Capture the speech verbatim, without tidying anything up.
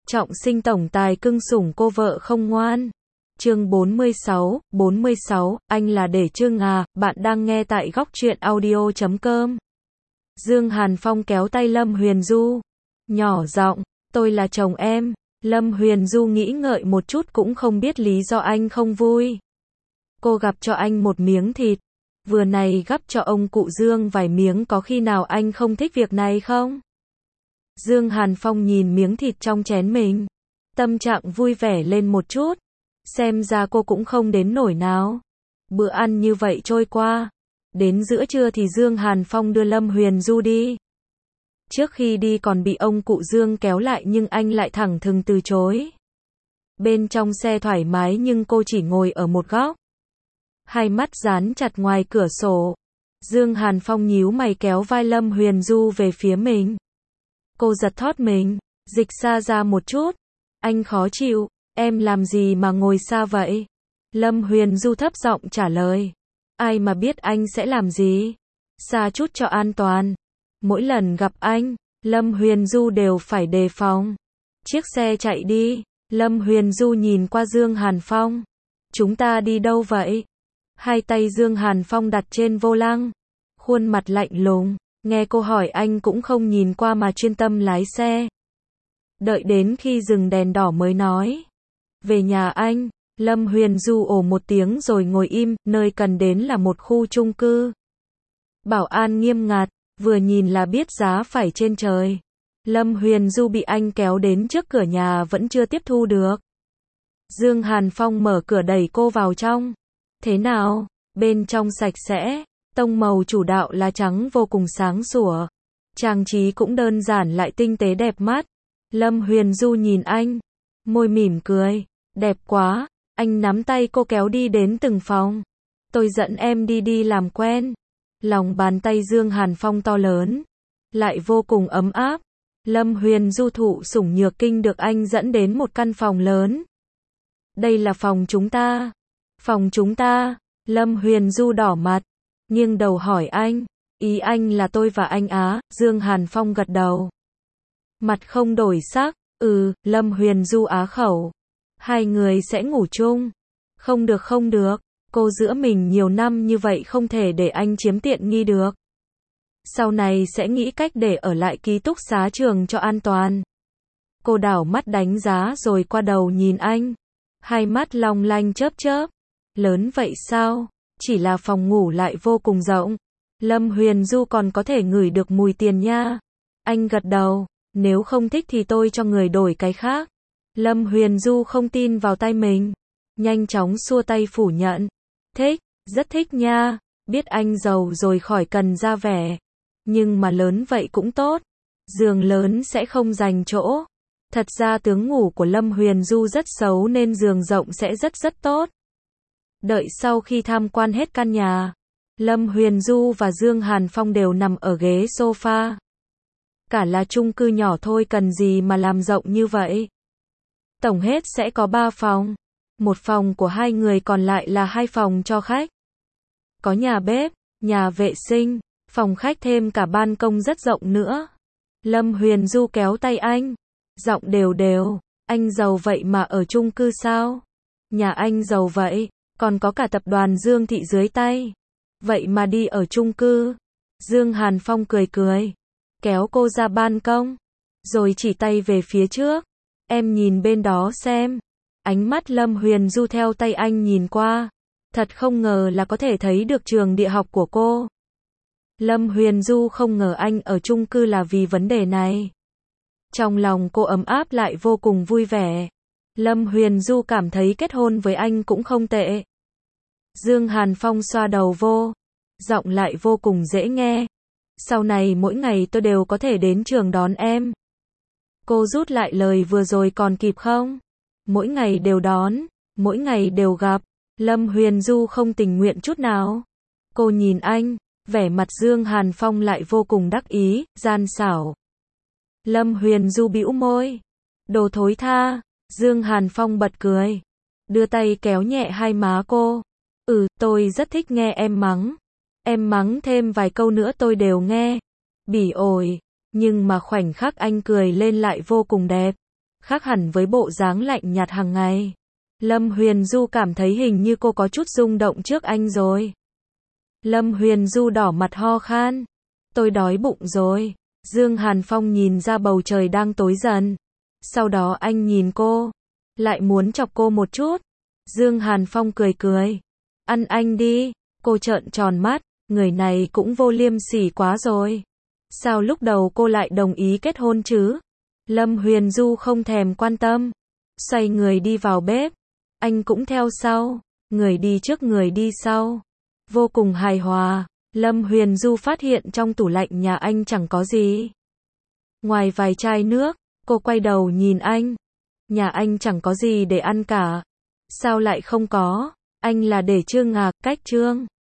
Trọng sinh tổng tài cưng sủng cô vợ không ngoan. Chương bốn mươi sáu, bốn mươi sáu, anh là để Trương à, bạn đang nghe tại góc truyện audio chấm com. Dương Hàn Phong kéo tay Lâm Huyền Du, nhỏ giọng, tôi là chồng em. Lâm Huyền Du nghĩ ngợi một chút cũng không biết lý do anh không vui. Cô gắp cho anh một miếng thịt, vừa này gắp cho ông cụ Dương vài miếng, có khi nào anh không thích việc này không? Dương Hàn Phong nhìn miếng thịt trong chén mình, tâm trạng vui vẻ lên một chút, xem ra cô cũng không đến nổi nào. Bữa ăn như vậy trôi qua, đến giữa trưa thì Dương Hàn Phong đưa Lâm Huyền Du đi. Trước khi đi còn bị ông cụ Dương kéo lại nhưng anh lại thẳng thừng từ chối. Bên trong xe thoải mái nhưng cô chỉ ngồi ở một góc, hai mắt dán chặt ngoài cửa sổ. Dương Hàn Phong nhíu mày kéo vai Lâm Huyền Du về phía mình. Cô giật thót mình, dịch xa ra một chút. Anh khó chịu, em làm gì mà ngồi xa vậy? Lâm Huyền Du thấp giọng trả lời. Ai mà biết anh sẽ làm gì? Xa chút cho an toàn. Mỗi lần gặp anh, Lâm Huyền Du đều phải đề phòng. Chiếc xe chạy đi, Lâm Huyền Du nhìn qua Dương Hàn Phong. Chúng ta đi đâu vậy? Hai tay Dương Hàn Phong đặt trên vô lăng, khuôn mặt lạnh lùng. Nghe cô hỏi anh cũng không nhìn qua mà chuyên tâm lái xe. Đợi đến khi dừng đèn đỏ mới nói. Về nhà anh. Lâm Huyền Du ồ một tiếng rồi ngồi im, nơi cần đến là một khu chung cư. Bảo an nghiêm ngặt, vừa nhìn là biết giá phải trên trời. Lâm Huyền Du bị anh kéo đến trước cửa nhà vẫn chưa tiếp thu được. Dương Hàn Phong mở cửa đẩy cô vào trong. Thế nào? Bên trong sạch sẽ. Tông màu chủ đạo là trắng vô cùng sáng sủa. Trang trí cũng đơn giản lại tinh tế đẹp mắt. Lâm Huyền Du nhìn anh, môi mỉm cười. Đẹp quá. Anh nắm tay cô kéo đi đến từng phòng. Tôi dẫn em đi đi làm quen. Lòng bàn tay Dương Hàn Phong to lớn, lại vô cùng ấm áp. Lâm Huyền Du thụ sủng nhược kinh được anh dẫn đến một căn phòng lớn. Đây là phòng chúng ta. Phòng chúng ta. Lâm Huyền Du đỏ mặt, nghiêng đầu hỏi anh. Ý anh là tôi và anh á? Dương Hàn Phong gật đầu, mặt không đổi sắc. Ừ. Lâm Huyền Du á khẩu. Hai người sẽ ngủ chung. Không được không được. Cô giữa mình nhiều năm như vậy không thể để anh chiếm tiện nghi được. Sau này sẽ nghĩ cách để ở lại ký túc xá trường cho an toàn. Cô đảo mắt đánh giá rồi qua đầu nhìn anh. Hai mắt long lanh chớp chớp. Lớn vậy sao? Chỉ là phòng ngủ lại vô cùng rộng. Lâm Huyền Du còn có thể ngửi được mùi tiền nha. Anh gật đầu. Nếu không thích thì tôi cho người đổi cái khác. Lâm Huyền Du không tin vào tay mình, nhanh chóng xua tay phủ nhận. Thích, rất thích nha. Biết anh giàu rồi khỏi cần ra vẻ. Nhưng mà lớn vậy cũng tốt. Giường lớn sẽ không dành chỗ. Thật ra tướng ngủ của Lâm Huyền Du rất xấu nên giường rộng sẽ rất rất tốt. Đợi sau khi tham quan hết căn nhà, Lâm Huyền Du và Dương Hàn Phong đều nằm ở ghế sofa. Cả là chung cư nhỏ thôi cần gì mà làm rộng như vậy. Tổng hết sẽ có ba phòng. Một phòng của hai người còn lại là hai phòng cho khách. Có nhà bếp, nhà vệ sinh, phòng khách thêm cả ban công rất rộng nữa. Lâm Huyền Du kéo tay anh, giọng đều đều. Anh giàu vậy mà ở chung cư sao? Nhà anh giàu vậy, còn có cả tập đoàn Dương Thị dưới tay. Vậy mà đi ở chung cư. Dương Hàn Phong cười cười, kéo cô ra ban công, rồi chỉ tay về phía trước. Em nhìn bên đó xem. Ánh mắt Lâm Huyền Du theo tay anh nhìn qua. Thật không ngờ là có thể thấy được trường địa học của cô. Lâm Huyền Du không ngờ anh ở chung cư là vì vấn đề này. Trong lòng cô ấm áp lại vô cùng vui vẻ. Lâm Huyền Du cảm thấy kết hôn với anh cũng không tệ. Dương Hàn Phong xoa đầu vô, giọng lại vô cùng dễ nghe. Sau này mỗi ngày tôi đều có thể đến trường đón em. Cô rút lại lời vừa rồi còn kịp không? Mỗi ngày đều đón, mỗi ngày đều gặp. Lâm Huyền Du không tình nguyện chút nào. Cô nhìn anh, vẻ mặt Dương Hàn Phong lại vô cùng đắc ý, gian xảo. Lâm Huyền Du bĩu môi. Đồ thối tha. Dương Hàn Phong bật cười, đưa tay kéo nhẹ hai má cô. Ừ, tôi rất thích nghe em mắng. Em mắng thêm vài câu nữa tôi đều nghe. Bỉ ổi. Nhưng mà khoảnh khắc anh cười lên lại vô cùng đẹp. khác hẳn với bộ dáng lạnh nhạt hàng ngày. Lâm Huyền Du cảm thấy hình như cô có chút rung động trước anh rồi. Lâm Huyền Du đỏ mặt ho khan. Tôi đói bụng rồi. Dương Hàn Phong nhìn ra bầu trời đang tối dần. Sau đó anh nhìn cô. Lại muốn chọc cô một chút. Dương Hàn Phong cười cười. Ăn anh đi. Cô trợn tròn mắt. Người này cũng vô liêm sỉ quá rồi. Sao lúc đầu cô lại đồng ý kết hôn chứ? Lâm Huyền Du không thèm quan tâm. Xoay người đi vào bếp. Anh cũng theo sau. Người đi trước người đi sau. Vô cùng hài hòa. Lâm Huyền Du phát hiện trong tủ lạnh nhà anh chẳng có gì. Ngoài vài chai nước, cô quay đầu nhìn anh. Nhà anh chẳng có gì để ăn cả. Sao lại không có? Anh là để Trương à, cách Trương.